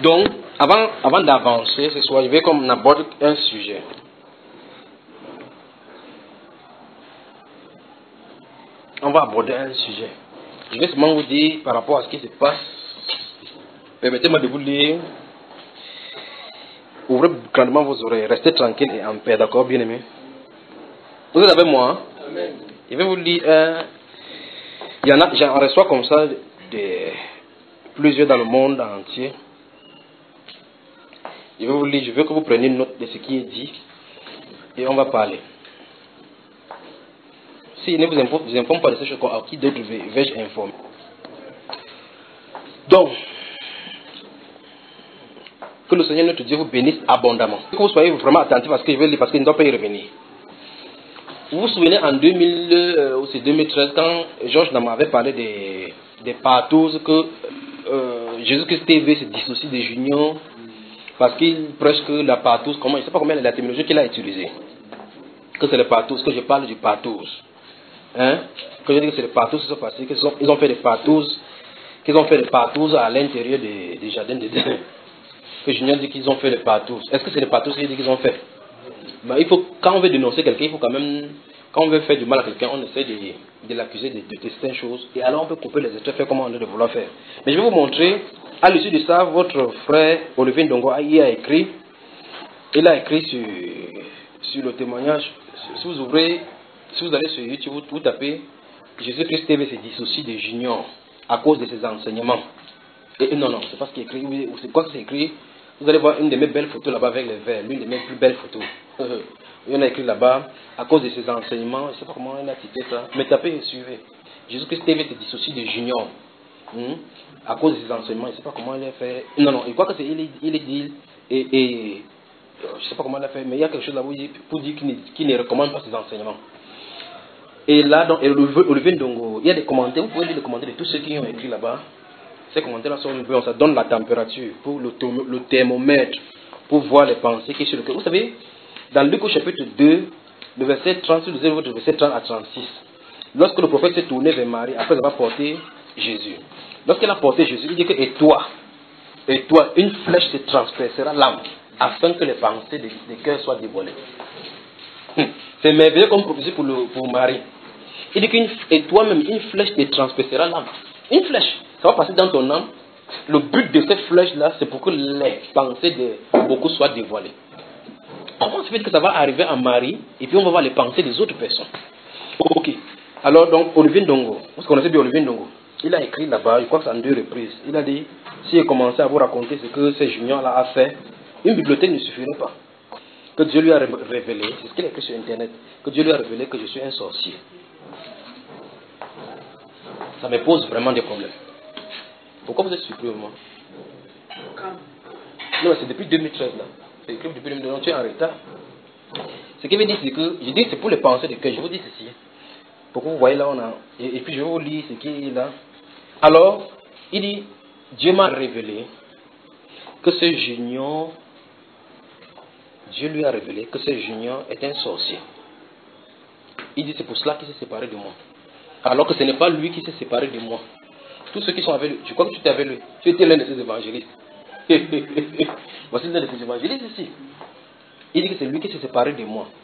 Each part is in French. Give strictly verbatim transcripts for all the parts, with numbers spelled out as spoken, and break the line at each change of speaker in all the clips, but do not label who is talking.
Donc, avant, avant d'avancer ce soir, je vais comme on aborde un sujet. On va aborder un sujet. Je vais seulement vous dire par rapport à ce qui se passe. Permettez-moi de vous lire. Ouvrez grandement vos oreilles. Restez tranquille et en paix, d'accord, bien aimé. Vous êtes avec moi? Hein? Amen. Je vais vous lire. Euh, il y en a, j'en reçois comme ça de, plusieurs dans le monde entier. Je vais vous lire. Je veux que vous preniez note de ce qui est dit et on va parler. Si ne vous informe, vous informe pas de ces choses, à qui d'autre vais-je informer? Donc, que le Seigneur notre Dieu vous bénisse abondamment. Que vous soyez vraiment attentifs à ce que je vais lire parce qu'il ne doit pas y revenir. Vous vous souvenez en deux mille euh, ou c'est deux mille treize quand Georges Nama avait parlé des, des partous que euh, Jésus-Christ T V se dissocie des juniors parce qu'il prêche que la partous, comment, je ne sais pas combien la terminologie qu'il a utilisée. Que c'est le partous, que je parle du partous. Hein? Que je dis que c'est les partous qui sont passés, qu'ils ont, ils ont fait des partous, qu'ils ont fait des partous à l'intérieur des, des jardins de Dieu. Que Junior dit qu'ils ont fait des partous. Est-ce que c'est les partous qu'il dit qu'ils ont fait? Ben, il faut, quand on veut dénoncer quelqu'un, il faut quand même, quand on veut faire du mal à quelqu'un, on essaie de, de l'accuser de, de certaines choses. Et alors on peut couper les états, faire comme on a de vouloir faire. Mais je vais vous montrer, à l'issue de ça, votre frère Olivier Ndongo il a écrit, il a écrit sur, sur le témoignage. Si vous ouvrez, si vous allez sur YouTube, vous, vous tapez Jésus-Christ T V se dissocie des juniors à cause de ses enseignements. Et, et non, non, c'est pas ce qui est écrit. C'est quoi que c'est écrit? Vous allez voir une de mes belles photos là-bas avec les verres, l'une de mes plus belles photos. Il y en a écrit là-bas, à cause de ses enseignements, je ne sais pas comment il a cité ça, mais tapez et suivez. Jésus-Christ T V se dissocie des juniors. Hmm? À cause de ses enseignements, je ne sais pas comment il a fait. Non, non, il croit que c'est il, il est dit, et, et je ne sais pas comment il a fait, mais il y a quelque chose là où il, pour dire qu'il ne, qu'il ne recommande pas ses enseignements. Et là, donc, Olivier Ndongo, il y a des commentaires, vous pouvez lire les commentaires de tous ceux qui ont écrit là-bas. Ces commentaires-là sont nouveaux, ça donne la température, pour le, le thermomètre, pour voir les pensées qui sont sur le cœur. Vous savez, dans Luc au chapitre deux, le verset trente, vous avez votre verset trente à trente-six. Lorsque le prophète s'est tourné vers Marie, après avoir porté Jésus, lorsqu'il a porté Jésus, il dit que, et toi, et toi, une flèche te transpercera l'âme, afin que les pensées des, des cœurs soient dévoilées. C'est merveilleux comme prophétie pour, le, pour Marie. Il dit qu'une, et toi-même, une flèche te transpercera l'âme. Une flèche, ça va passer dans ton âme. Le but de cette flèche-là, c'est pour que les pensées de beaucoup soient dévoilées. Comment ça fait que ça va arriver à Marie, et puis on va voir les pensées des autres personnes. Ok. Alors, donc, Olivier Ndongo, vous connaissez bien Olivier Ndongo, il a écrit là-bas, je crois que c'est en deux reprises. Il a dit, si il commençait à vous raconter ce que ces juniors-là a fait, une bibliothèque ne suffirait pas. Que Dieu lui a révélé, c'est ce qu'il a écrit sur Internet, que Dieu lui a révélé que je suis un sorcier. Ça me pose vraiment des problèmes. Pourquoi vous êtes surpris au moins? Non, c'est depuis deux mille treize là. C'est écrit depuis deux mille treize, tu es en retard. Ce qui veut dire, c'est que, je dis c'est pour les pensées de cœur, je vous dis ceci. Pour que vous voyez là, on a, et, et puis je vais vous lire ce qui est là. Alors, il dit, Dieu m'a révélé que ce junior, Dieu lui a révélé que ce junior est un sorcier. Il dit, c'est pour cela qu'il s'est séparé de moi. Alors que ce n'est pas lui qui s'est séparé de moi. Tous ceux qui sont avec lui, je crois que tu étais avec lui. Tu étais l'un de ces évangélistes. Voici l'un de ces évangélistes ici. Il dit que c'est lui qui s'est séparé de moi.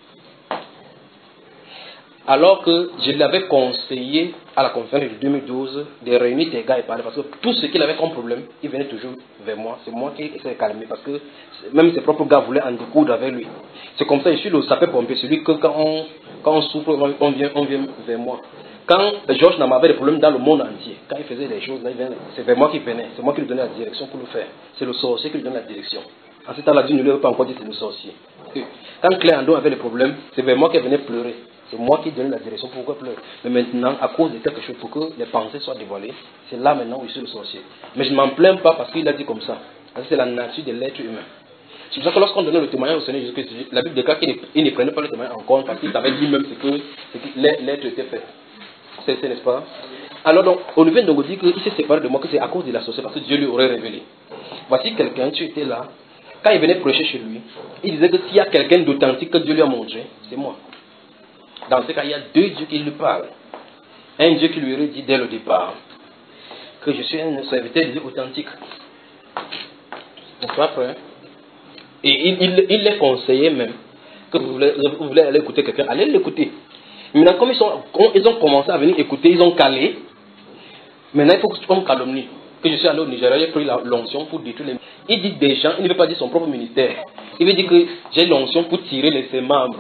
Alors que je l'avais conseillé à la conférence de deux mille douze de réunir des gars et parler. Parce que tout ce qu'il avait comme problème, il venait toujours vers moi. C'est moi qui essayais de calmer. Parce que même ses propres gars voulaient en découdre avec lui. C'est comme ça, je suis le sapeur-pompier. Celui que quand on, quand on souffre, on vient, on vient vers moi. Quand Georges Nama avait des problèmes dans le monde entier, quand il faisait des choses, là, c'est vers moi qu'il venait. C'est moi qui lui donnais la direction pour le faire. C'est le sorcier qui lui donne la direction. En ce temps-là, Dieu ne lui avait pas encore dit que c'est le sorcier. Quand Claire Andon avait des problèmes, c'est vers moi qu'elle venait pleurer. C'est moi qui donnais la direction pour qu'elle pleure. Mais maintenant, à cause de quelque chose, pour que les pensées soient dévoilées, c'est là maintenant où je suis le sorcier. Mais je ne m'en plains pas parce qu'il a dit comme ça. Parce que c'est la nature de l'être humain. C'est pour ça que lorsqu'on donnait le témoignage au Seigneur Jésus-Christ, la Bible déclare qu'il ne, il ne prenait pas le témoignage en compte parce qu'il savait lui-même ce que, ce que l'être était fait. C'est, c'est, n'est-ce pas? Alors donc, Olivier Ndongo dit qu'il s'est séparé de moi, que c'est à cause de la sorcière, parce que Dieu lui aurait révélé. Voici quelqu'un, tu étais là, quand il venait prêcher chez lui, il disait que s'il y a quelqu'un d'authentique que Dieu lui a montré, c'est moi. Dans ce cas, il y a deux dieux qui lui parlent. Un Dieu qui lui aurait dit dès le départ que je suis un serviteur de Dieu authentique. n'est pas prêt. Et il, il, il les conseillait même que vous voulez, vous voulez aller écouter quelqu'un, allez l'écouter. Maintenant, comme ils, sont, ils ont commencé à venir écouter, ils ont calé. Maintenant, il faut qu'on me calomnie. Que je suis allé au Nigeria, j'ai pris l'onction pour détruire les... Il dit des gens, il ne veut pas dire son propre ministère. Il veut dire que j'ai l'onction pour tirer les, ses membres.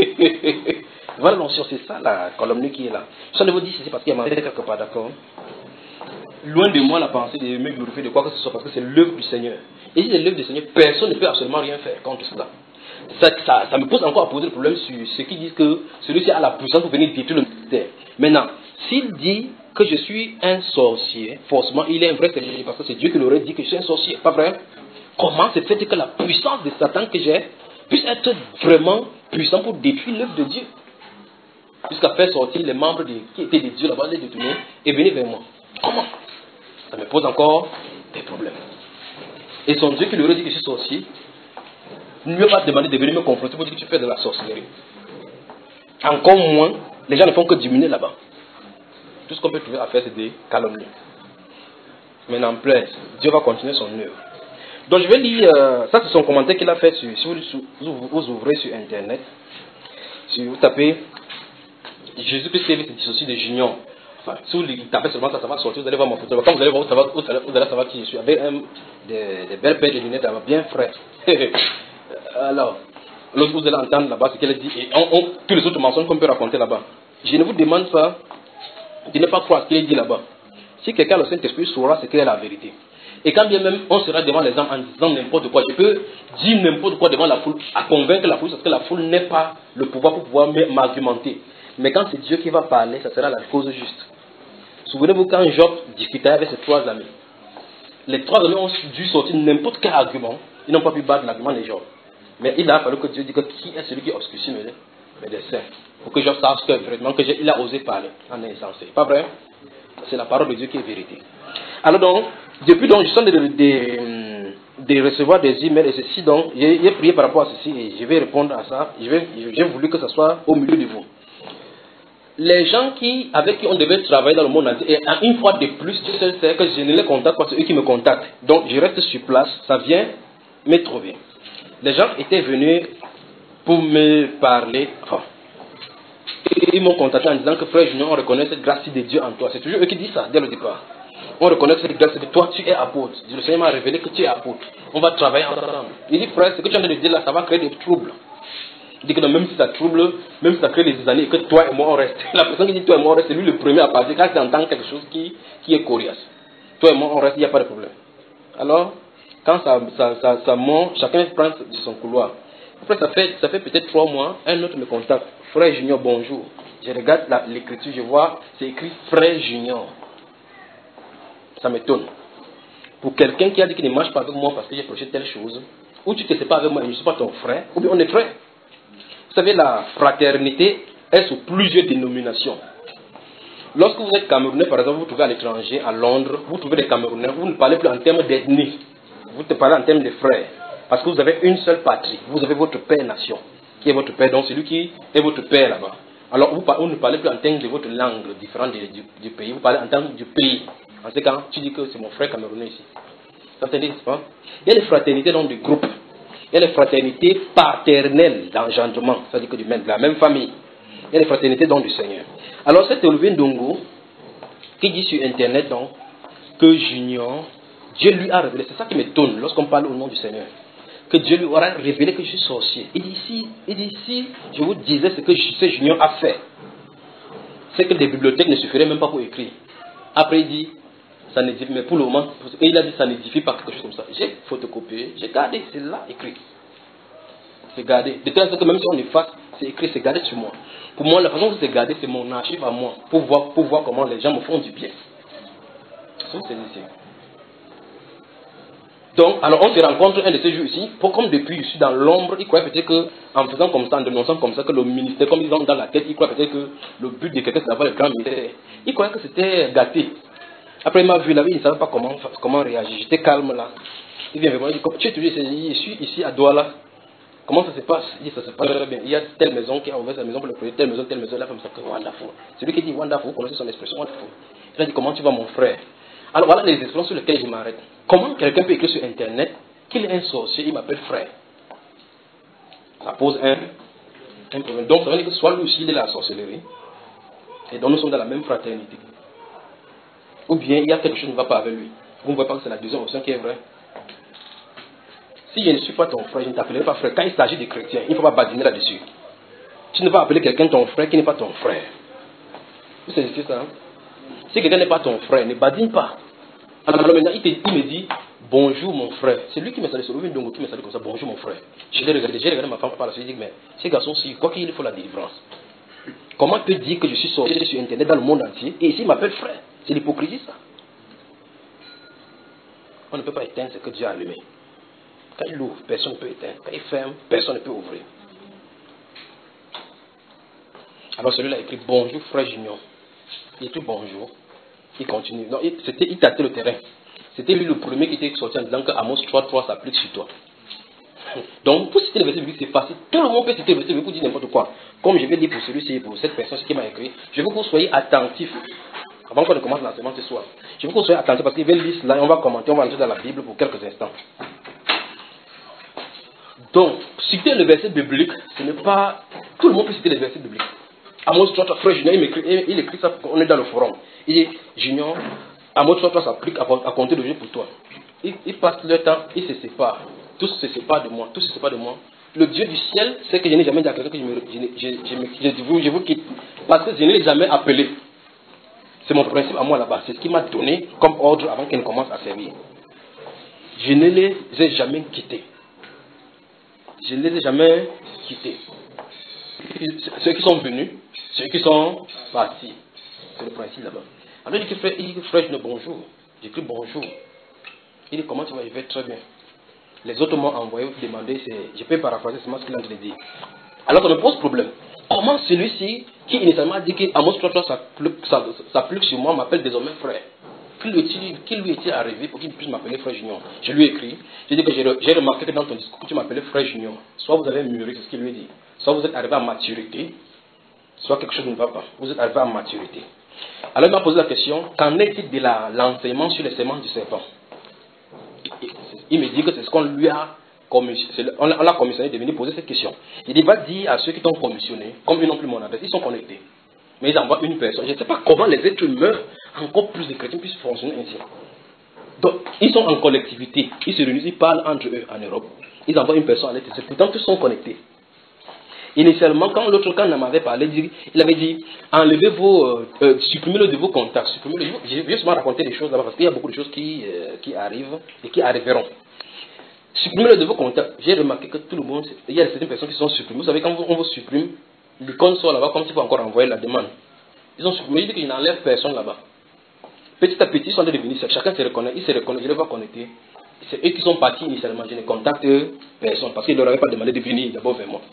Voilà l'onction, c'est ça la calomnie qui est là. Ça ne vous dit c'est parce qu'il y a ma tête quelque part, d'accord? Loin de moi la pensée de me glorifier de quoi que ce soit, parce que c'est l'œuvre du Seigneur. Et si c'est l'œuvre du Seigneur, personne ne peut absolument rien faire contre cela. Ça, ça, ça me pose encore à poser le problème sur ceux qui disent que celui-ci a la puissance pour venir détruire le ministère. Maintenant, s'il dit que je suis un sorcier, forcément il est un vrai sorcier, parce que c'est Dieu qui l'aurait dit que je suis un sorcier, pas vrai? Comment se fait que la puissance de Satan que j'ai puisse être vraiment puissant pour détruire l'œuvre de Dieu? Jusqu'à faire sortir les membres de, qui étaient des dieux là-bas, les détourner et venir vers moi. Comment? Ça me pose encore des problèmes. Et son Dieu qui lui aurait dit que je suis sorcier ne lui a pas demandé de venir me confronter pour dire que tu fais de la sorcellerie. Encore moins, les gens ne font que diminuer là-bas. Tout ce qu'on peut trouver à faire, c'est des calomnies. Mais n'empêche, Dieu va continuer son œuvre. Donc je vais lire, euh, ça c'est son commentaire qu'il a fait sur, si vous, vous, vous ouvrez sur internet, si vous tapez Jésus-Christ T V se dissocie de Junior. Enfin, si vous tapez seulement ça, ça va sortir, vous allez voir mon photo. Quand vous allez voir, vous allez, vous allez savoir qui je suis. Avec un, des, des belles paires de lunettes bien frais. Alors, l'autre vous allez entendre là-bas ce qu'elle dit. Et on, on, tous les autres mensonges qu'on peut raconter là-bas. Je ne vous demande pas de ne pas croire ce qu'il dit là-bas. Si quelqu'un le Saint-Esprit saura ce qu'est la vérité. Et quand bien même on sera devant les hommes en disant n'importe quoi, je peux dire n'importe quoi devant la foule, à convaincre la foule, parce que la foule n'est pas le pouvoir pour pouvoir m'argumenter. Mais quand c'est Dieu qui va parler, ça sera la cause juste. Souvenez-vous quand Job discutait avec ses trois amis. Les trois amis ont dû sortir n'importe quel argument. Ils n'ont pas pu battre l'argument de Job. Mais il a fallu que Dieu dise que qui est celui qui obscurcit mes desseins. Pour que Job sache que vraiment que il a osé parler en insensé. Pas vrai? C'est la parole de Dieu qui est vérité. Alors donc, depuis donc, je suis en train de, de, de recevoir des emails et ceci donc, j'ai prié par rapport à ceci et je vais répondre à ça. J'ai voulu que ce soit au milieu de vous. Les gens qui, avec qui on devait travailler dans le monde entier, et une fois de plus, Dieu seul sait que je ne les contacte pas, c'est eux qui me contactent. Donc je reste sur place, ça vient me trouver. Les gens étaient venus pour me parler. Enfin, ils m'ont contacté en disant que frère Junior, on reconnaît cette grâce de Dieu en toi. C'est toujours eux qui disent ça dès le départ. On reconnaît cette grâce de toi, tu es apôtre. Le Seigneur m'a révélé que tu es apôtre. On va travailler ensemble. Il dit frère, ce que tu es en train de dire là, ça va créer des troubles. Il dit que non, même si ça trouble, même si ça crée des années, que toi et moi on reste. La personne qui dit toi et moi on reste, c'est lui le premier à partir quand il entend quelque chose qui, qui est coriace. Toi et moi on reste, il n'y a pas de problème. Alors, quand ça, ça, ça, ça monte, chacun prend de son couloir. Après, ça fait, ça fait peut-être trois mois, un autre me contacte. Frère Junior, bonjour. Je regarde l'écriture, je vois, c'est écrit Frère Junior. Ça m'étonne. Pour quelqu'un qui a dit qu'il ne marche pas avec moi parce que j'ai prêché telle chose, ou tu ne te sais pas avec moi et je ne suis pas ton frère, ou bien on est frère. Vous savez, la fraternité est sous plusieurs dénominations. Lorsque vous êtes Camerounais, par exemple, vous trouvez à l'étranger, à Londres, vous trouvez des Camerounais, vous ne parlez plus en termes d'ethnie, vous te parlez en termes de frères. Parce que vous avez une seule patrie, vous avez votre père nation, qui est votre père, donc celui qui est votre père là-bas. Alors vous, vous ne parlez plus en termes de votre langue différente du, du, du pays, vous parlez en termes du pays. En ce cas, tu dis que c'est mon frère camerounais ici. Ça te dit, pas? Il y a des fraternités dans des groupes. Il y a des fraternités paternelles d'engendrement, c'est-à-dire que du même, de la même famille. Il y a des fraternités dans du Seigneur. Alors c'est Olivier Ndongo qui dit sur internet donc que Junior, Dieu lui a révélé, c'est ça qui m'étonne lorsqu'on parle au nom du Seigneur, que Dieu lui aura révélé que je suis sorcier. Il dit ici, il dit ici, je vous disais ce que ce Junior a fait. C'est que des bibliothèques ne suffiraient même pas pour écrire. Après il dit, ça n'édifie, mais pour le moment, et il a dit ça n'édifie pas quelque chose comme ça. J'ai photocopié, j'ai gardé, c'est là écrit. C'est gardé. De telle sorte que même si on efface, c'est écrit, c'est gardé sur moi. Pour moi, la façon dont c'est gardé, c'est mon archive à moi, pour voir, pour voir comment les gens me font du bien. C'est ici. Donc, alors on se rencontre un de ces jours ici, pour comme depuis je suis dans l'ombre, il croyait peut-être qu'en faisant comme ça, en dénonçant comme ça, que le ministère, comme ils ont dans la tête, il croit peut-être que le but de quelqu'un c'est d'avoir le grand ministère. Il croyait que c'était gâté. Après il m'a vu là, il ne savait pas comment, comment réagir. J'étais calme là. Il vient vers moi, il dit, tu es toujours ici, je suis ici à Douala. Comment ça se passe? Il dit, ça se passe très bien. Il y a telle maison qui a ouvert sa maison pour le projet, telle maison, telle maison, là, comme ça, wonderful. C'est lui qui dit wonderful, vous connaissez son expression, wonderful. Il a dit, comment tu vas mon frère? Alors voilà les expressions sur lesquelles je m'arrête. Comment quelqu'un peut écrire sur internet qu'il est un sorcier, il m'appelle frère. Ça pose un, un problème. Donc, ça veut dire que soit lui aussi, il est la sorcellerie, et donc nous sommes dans la même fraternité. Ou bien, il y a quelque chose qui ne va pas avec lui. Vous ne voyez pas que c'est la deuxième option qui est vraie. Si je ne suis pas ton frère, je ne t'appellerai pas frère. Quand il s'agit des chrétiens, il ne faut pas badiner là-dessus. Tu ne vas appeler quelqu'un ton frère qui n'est pas ton frère. Vous savez ça, hein? Si quelqu'un n'est pas ton frère, ne badine pas. Alors maintenant, il, te, il me dit, bonjour mon frère. C'est lui qui me salue, c'est lui qui me salue comme ça, bonjour mon frère. Je l'ai regardé, j'ai regardé ma femme par la suite, je dis, mais ces garçons-ci, quoi qu'il faut la délivrance. Comment peut dire que je suis sorti sur Internet dans le monde entier, et ici il m'appelle frère? C'est l'hypocrisie ça. On ne peut pas éteindre ce que Dieu a allumé. Quand il ouvre, personne ne peut éteindre. Quand il ferme, personne ne peut ouvrir. Alors celui-là a écrit bonjour frère Junior. Il écrit bonjour. Il continue. Non, il, c'était, il tâtait le terrain. C'était lui le premier qui était sorti en disant que Amos trois trois s'applique sur toi. Donc pour citer le verset biblique, c'est facile. Tout le monde peut citer le verset biblique pour dire n'importe quoi. Comme je vais dire pour celui-ci, pour cette personne qui m'a écrit, je veux que vous soyez attentifs. Avant qu'on ne commence l'enseignement ce soir, je veux que vous soyez attentifs parce qu'il va lire cela et on va commenter, on va entrer dans la Bible pour quelques instants. Donc, citer le verset biblique, ce n'est pas... Tout le monde peut citer le verset biblique. Amos trois trois, frère Junior, il, écrit, il écrit ça, on est dans le forum. Il dit, Junior, Amos trois trois s'applique à, à compter de Dieu pour toi. Ils il passent leur temps, ils se séparent. Tous se séparent de moi, tous se séparent de moi. Le Dieu du ciel sait que je n'ai jamais dit à quelqu'un que je, me, je, je, je, je, je, vous, je vous quitte. Parce que je ne l'ai jamais appelé. C'est mon principe à moi là-bas. C'est ce qu'il m'a donné comme ordre avant qu'il ne commence à servir. Je ne les ai jamais quittés. Je ne les ai jamais quittés. Ceux qui sont venus, ceux qui sont partis. C'est le principe là-bas. Alors il dit que frère, il dit que frère, je dis bonjour. J'écris bonjour. Il dit comment tu vas, je vais très bien. Les autres m'ont envoyé demander, c'est, je peux paraphraser seulement ce qu'il a dit. Alors ça me pose problème. Comment celui-ci, qui initialement a dit que Amos trois trois s'applique sur moi, m'appelle désormais frère? Qui lui, qui lui était arrivé pour qu'il puisse m'appeler frère Junior? Je lui ai écrit, j'ai dit que j'ai remarqué que dans ton discours, tu m'appelais frère Junior. Soit vous avez mûri, c'est ce qu'il lui dit. Soit vous êtes arrivé à maturité, soit quelque chose ne va pas. Vous êtes arrivé à maturité. Alors il m'a posé la question, qu'en est-il de la, l'enseignement sur les semences du serpent? Il me dit que c'est ce qu'on lui a commissionné, on l'a commissionné de venir poser cette question. Il dit, va dire à ceux qui t'ont commissionné, comme ils n'ont plus mon adresse, ils sont connectés. Mais ils envoient une personne. Je ne sais pas comment les êtres humains, encore plus de chrétiens, puissent fonctionner ainsi. Donc, ils sont en collectivité. Ils se réunissent, ils parlent entre eux en Europe. Ils envoient une personne à l'étranger. Pourtant, tous sont connectés. Initialement, quand l'autre quand on m'avait parlé, il avait dit, enlevez vos, euh, euh, supprimez-le de vos contacts. Supprimez-le. Je vais justement raconter des choses là-bas parce qu'il y a beaucoup de choses qui, euh, qui arrivent et qui arriveront. Supprimez-le de vos contacts. J'ai remarqué que tout le monde, il y a certaines personnes qui sont supprimées. Vous savez, quand on vous supprime, l'icône sort là-bas comme s'il faut encore envoyer la demande. Ils ont supprimé, je dis qu'ils n'enlèvent personne là-bas. Petit à petit, ils sont devenus, chacun se reconnaît, ils se reconnaissent, je les vois connecter. C'est eux qui sont partis initialement, je ne contacte personne parce qu'ils ne leur avaient pas demandé de venir d'abord vers moi.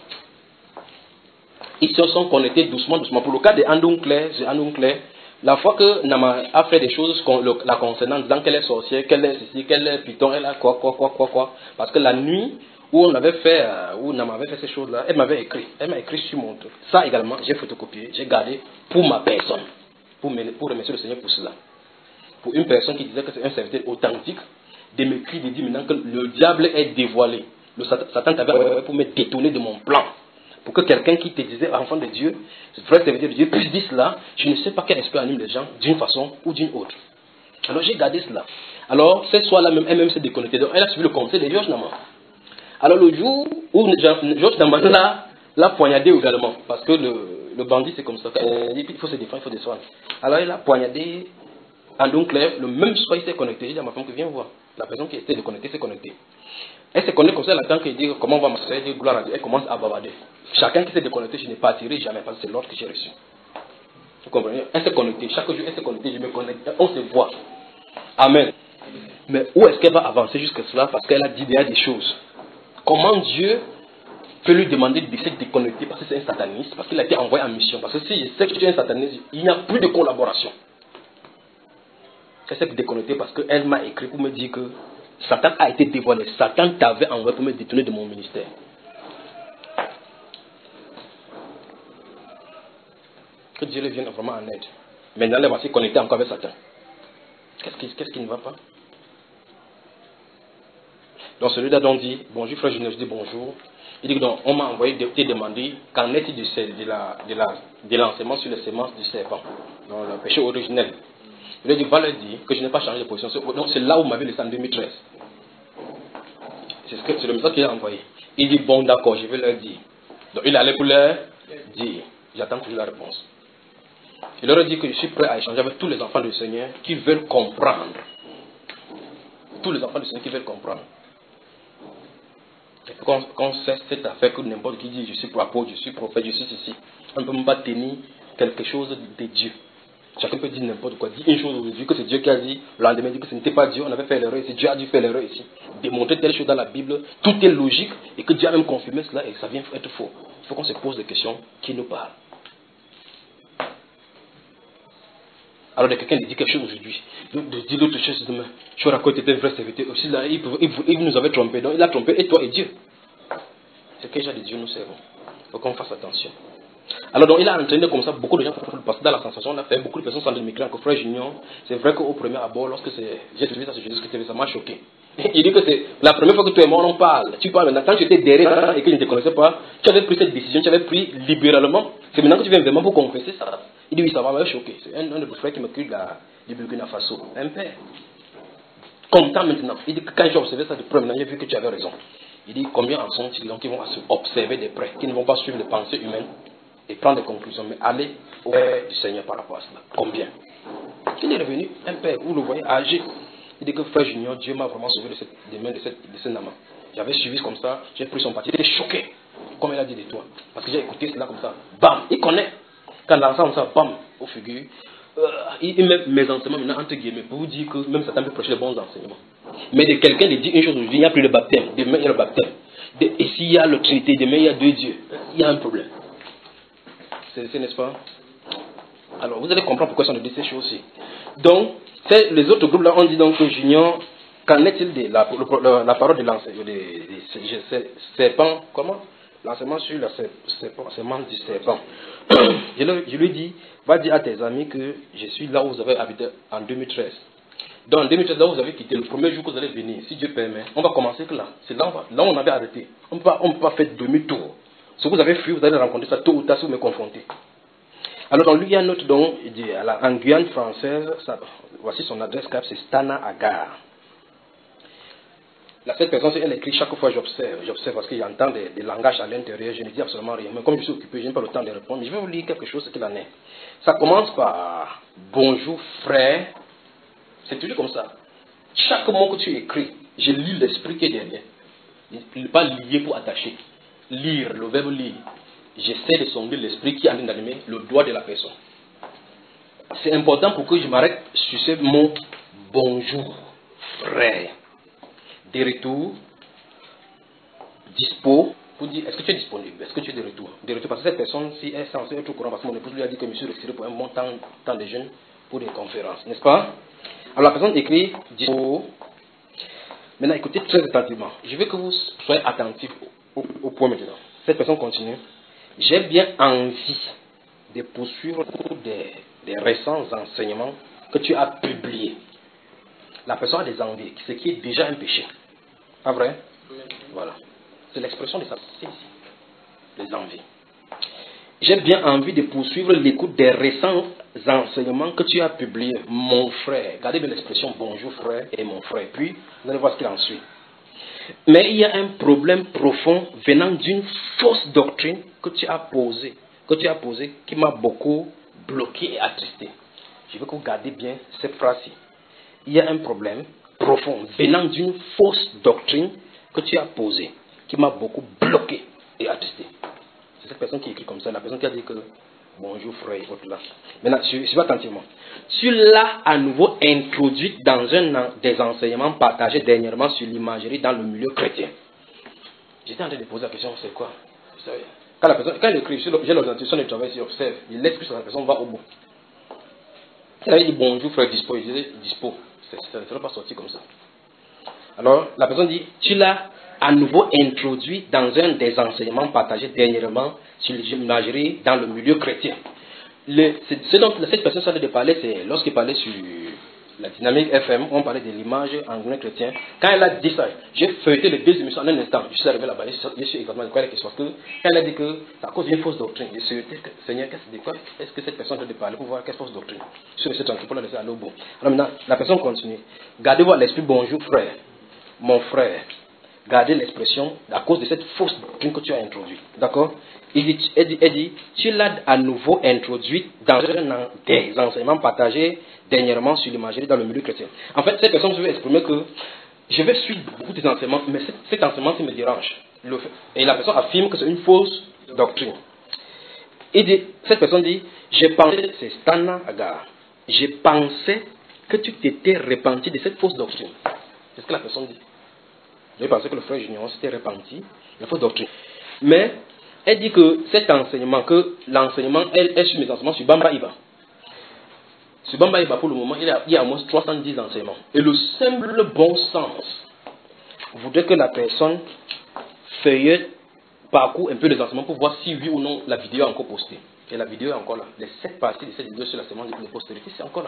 Ils se sont connectés doucement, doucement. Pour le cas de Andoun Claire, Claire, la fois que Nama a fait des choses la concernant, disant qu'elle est sorcière, qu'elle est ceci, qu'elle est python, elle a quoi, quoi, quoi, quoi, quoi. Parce que la nuit où on avait fait, où Nama avait fait ces choses-là, elle m'avait écrit. Elle m'a écrit sur mon truc. Ça également, j'ai photocopié, j'ai gardé pour ma personne. Pour, me, pour remercier le Seigneur pour cela. Pour une personne qui disait que c'est un serviteur authentique, de m'écrire, de dire maintenant que le diable est dévoilé. Le Satan t'avait pour me détourner de mon plan. Pour que quelqu'un qui te disait enfant de Dieu, vrai serviteur de Dieu, puisse dire cela, je ne sais pas quel esprit anime les gens d'une façon ou d'une autre. Alors j'ai gardé cela. Alors, cette soir-là même, elle-même s'est déconnectée. Donc, elle a suivi le conseil de Georges Naman. Alors le jour où Georges Naman l'a, l'a poignardé également, parce que le, le bandit c'est comme ça, il faut se défendre, il faut descendre. Alors il a poignardé Andon Claire, le même soir il s'est connecté. J'ai dit à ma femme que viens voir. La personne qui était déconnectée s'est connectée. Elle s'est connectée comme ça, elle attend qu'il dit comment on va m'assurer, elle dit gloire à Dieu, elle commence à bavarder. Chacun qui s'est déconnecté, je n'ai pas attiré jamais, parce que c'est l'ordre que j'ai reçu. Vous comprenez? Elle s'est connectée, chaque jour elle s'est connectée, je me connecte, on se voit. Amen. Mais où est-ce qu'elle va avancer jusqu'à cela? Parce qu'elle a dit déjà des choses. Comment Dieu peut lui demander de se déconnecter parce que c'est un sataniste, parce qu'il a été envoyé en mission. Parce que si je sais que tu es un sataniste, il n'y a plus de collaboration. Elle s'est déconnectée parce qu'elle m'a écrit pour me dire que Satan a été dévoilé. Satan t'avait envoyé pour me détourner de mon ministère. Que Dieu le vienne vraiment en aide. Maintenant, elle va se connecter encore avec Satan. Qu'est-ce qui, qu'est-ce qui ne va pas? Donc celui-là donc dit, bonjour frère Junior, je dis bonjour. Il dit que donc, on m'a envoyé de te demander qu'en est-il de, de, la, de, la, de l'enseignement sur les semences du serpent, donc le péché originel. Il lui dit, va leur dire que je n'ai pas changé de position. Donc c'est là où vous m'avez laissé en deux mille treize. C'est, ce que, c'est le message qu'il a envoyé. Il dit, bon d'accord, je vais leur dire. Donc il allait pour leur dire. J'attends toujours la réponse. Il leur a dit que je suis prêt à échanger avec tous les enfants du Seigneur qui veulent comprendre. Tous les enfants du Seigneur qui veulent comprendre. Quand on sait cette affaire que n'importe qui dit je suis apôtre, je suis prophète, je suis ceci, on ne peut même pas tenir quelque chose de Dieu. Chacun peut dire n'importe quoi. Dire une chose aujourd'hui que c'est Dieu qui a dit, le lendemain dit que ce n'était pas Dieu, on avait fait l'erreur ici, Dieu a dû faire l'erreur ici. Démontrer telle chose dans la Bible, tout est logique et que Dieu a même confirmé cela et ça vient être faux. Il faut qu'on se pose des questions qui nous parlent. Alors de quelqu'un qui dit quelque chose aujourd'hui, de, de dire l'autre chose demain, je raconte était un vrai serviteur. Aussi là, il, il, il nous avait trompé, donc il a trompé et toi et Dieu. C'est quel genre de Dieu nous servons. Il faut qu'on fasse attention. Alors donc il a entraîné comme ça beaucoup de gens, parce que dans la sensation, on a fait beaucoup de personnes sans le micro, que frère Junior, c'est vrai qu'au premier abord, lorsque j'ai trouvé ça sur Jésus, que ça m'a choqué. Il dit que c'est la première fois que toi et moi on parle. Tu parles maintenant, quand tu étais derrière et que je ne te connaissais pas, tu avais pris cette décision, tu avais pris libéralement. C'est maintenant que tu viens vraiment pour confesser ça. Il dit oui, ça m'a choqué. C'est un, un de vos frères qui m'écrit du Burkina Faso. Un père. Content maintenant. Il dit que quand j'ai observé ça de près, maintenant j'ai vu que tu avais raison. Il dit combien en sont-ils donc qui vont observer de près, qui ne vont pas suivre les pensées humaines et prendre des conclusions, mais aller au Père du Seigneur par rapport à cela. Combien? Il est revenu, un père, vous le voyez, âgé. Il dit que frère Junior, Dieu m'a vraiment sauvé de cette, des mains de cette, de cette nama. J'avais suivi comme ça, j'ai pris son parti, il était choqué, comme il a dit de toi. Parce que j'ai écouté cela comme ça, bam, il connaît. Quand l'ensemble ça, bam, au figure, euh, il, il met mes enseignements maintenant entre guillemets, pour vous dire que même Satan peut prêcher de bons enseignements. Mais de quelqu'un de dire une chose aujourd'hui, il n'y a plus de baptême, demain il y a le baptême. De, et s'il y a le Trinité, demain il y a deux dieux, il y a un problème. C'est, c'est n'est-ce pas? Alors vous allez comprendre pourquoi ils sont de ces choses-ci. Donc, c'est, les autres groupes là, on dit donc que Junior, qu'en est-il de la, la, la parole de l'enseignement des serpents, comment? L'enseignement sur la semence du serpent. je, le, je lui dis, va dire à tes amis que je suis là où vous avez habité en deux mille treize. Donc en deux mille treize, là où vous avez quitté, le premier jour que vous allez venir, si Dieu permet, on va commencer que là. C'est là, on va, là où on avait arrêté. On ne peut, peut pas faire demi-tour. Ce que vous avez fui, vous allez rencontrer ça tôt ou tard si vous me confrontez. Alors dans lui, il y a un autre don, il dit, en Guyane française, ça, voici son adresse cap, c'est Stana Agar. La cette personne, elle écrit chaque fois, j'observe, j'observe parce qu'il y a un temps de, de langage à l'intérieur, je ne dis absolument rien. Mais comme je suis occupé, je n'ai pas le temps de répondre. Mais je vais vous lire quelque chose, ce qu'il en est. Ça commence par bonjour frère. C'est toujours comme ça. Chaque mot que tu écris, je lis l'esprit qui est derrière. Il n'est pas lié pour attacher. Lire, le verbe lire. J'essaie de sonder l'esprit qui est en train d'animer le doigt de la personne. C'est important pour que je m'arrête sur ce mot bonjour frère. De retour, dispo, pour dire est-ce que tu es disponible, est-ce que tu es de retour. De retour, parce que cette personne, si elle est censée être au courant, parce que mon épouse lui a dit que je suis retiré pour un bon temps, temps de jeûne pour des conférences, n'est-ce pas? Alors la personne écrit dispo. Maintenant, écoutez très attentivement. Je veux que vous soyez attentifs au, au, au point maintenant. Cette personne continue. J'ai bien envie de poursuivre des, des récents enseignements que tu as publiés. La personne a des envies, ce qui est déjà un péché. Pas vrai? Oui. Voilà. C'est l'expression de ça. C'est ici. Les envies. J'ai bien envie de poursuivre l'écoute des récents enseignements que tu as publiés, mon frère. Gardez bien l'expression bonjour frère et mon frère. Puis, vous allez voir ce qu'il en suit. Mais il y a un problème profond venant d'une fausse doctrine que tu as posée, que tu as posée, qui m'a beaucoup bloqué et attristé. Je veux que vous gardez bien cette phrase-ci. Il y a un problème profond venant d'une fausse doctrine que tu as posée, qui m'a beaucoup bloqué et attristé. C'est cette personne qui écrit comme ça, la personne qui a dit que bonjour frère et autres là. Maintenant, suivez attentivement. Tu l'as à nouveau introduite dans un des enseignements partagés dernièrement sur l'imagerie dans le milieu chrétien. J'étais en train de poser la question, c'est quoi? Vous savez, quand la personne, quand elle écrit, j'ai l'orientation de travail, il observe, il laisse que la personne va au bout. Elle avait dit bonjour frère dispo, il disait dispo. Ça ne serait pas sorti comme ça. Alors, la personne dit, tu l'as à nouveau introduit dans un des enseignements partagés dernièrement sur l'imagerie dans le milieu chrétien. Le, ce dont cette personne s'en est de parler, c'est lorsqu'il parlait sur la dynamique F M, on parlait de l'image en chrétien. Quand elle a dit ça, j'ai feuilleté les deux émissions en un instant. Je suis arrivé là-bas, je suis exactement de quoi elle est parce que elle a dit que c'est à cause d'une fausse doctrine. Je suis dit, Seigneur, qu'est-ce que quoi est-ce que cette personne doit parler pour voir quelle fausse doctrine? Je suis resté tranquille pour la laisser aller au bout. Alors maintenant, la personne continue. Gardez-vous à l'esprit, bonjour frère, mon frère. Gardez l'expression à cause de cette fausse doctrine que tu as introduite. D'accord? Il dit, elle dit, elle dit, tu l'as à nouveau introduite dans un des enseignements partagés dernièrement sur l'imagerie dans le milieu chrétien. En fait, cette personne veut exprimer que je vais suivre beaucoup des enseignements, mais cet, cet enseignement qui me dérange. Le, et la personne affirme que c'est une fausse doctrine. Il dit, cette personne dit, j'ai pensé, c'est Stana Agar, j'ai pensé que tu t'étais repenti de cette fausse doctrine. C'est ce que la personne dit. J'ai pensé que le frère Junior s'était repenti de la fausse doctrine. Mais elle dit que cet enseignement, que l'enseignement, elle est sur mes enseignements sur Bamba Iba. Sur Bamba Iba, pour le moment, il y a, il y a au moins trois cent dix enseignements. Et le simple bon sens voudrait que la personne feuillette, parcourt un peu les enseignements pour voir si oui ou non la vidéo est encore postée. Et la vidéo est encore là. Les sept parties de cette vidéo sur l'enseignement de postérité, c'est encore là.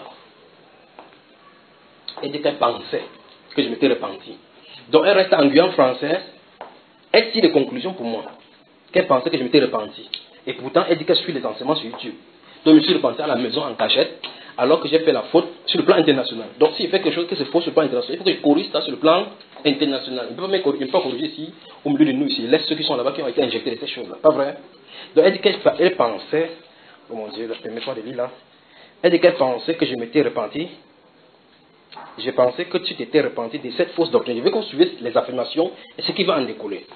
Elle dit qu'elle pensait que je m'étais repenti. Donc elle reste en Guyane française. Elle tire des conclusions pour moi. Qu'elle pensait que je m'étais repenti. Et pourtant, elle dit qu'elle suit les enseignements sur YouTube. Donc je me suis repenti à la maison en cachette, alors que j'ai fait la faute sur le plan international. Donc s'il fait quelque chose que c'est faux sur le plan international, il faut que je corrige ça sur le plan international. Il ne peut pas, pas corriger ici, au milieu de nous ici. Laisse ceux qui sont là-bas qui ont été injectés de ces choses-là. Pas vrai? Donc elle dit qu'elle elle pensait, oh mon Dieu, permets-moi de lire là. Elle dit qu'elle pensait que je m'étais repenti. J'ai pensé que tu t'étais repenti de cette fausse doctrine. Je veux qu'on suive les affirmations et ce qui va en découler.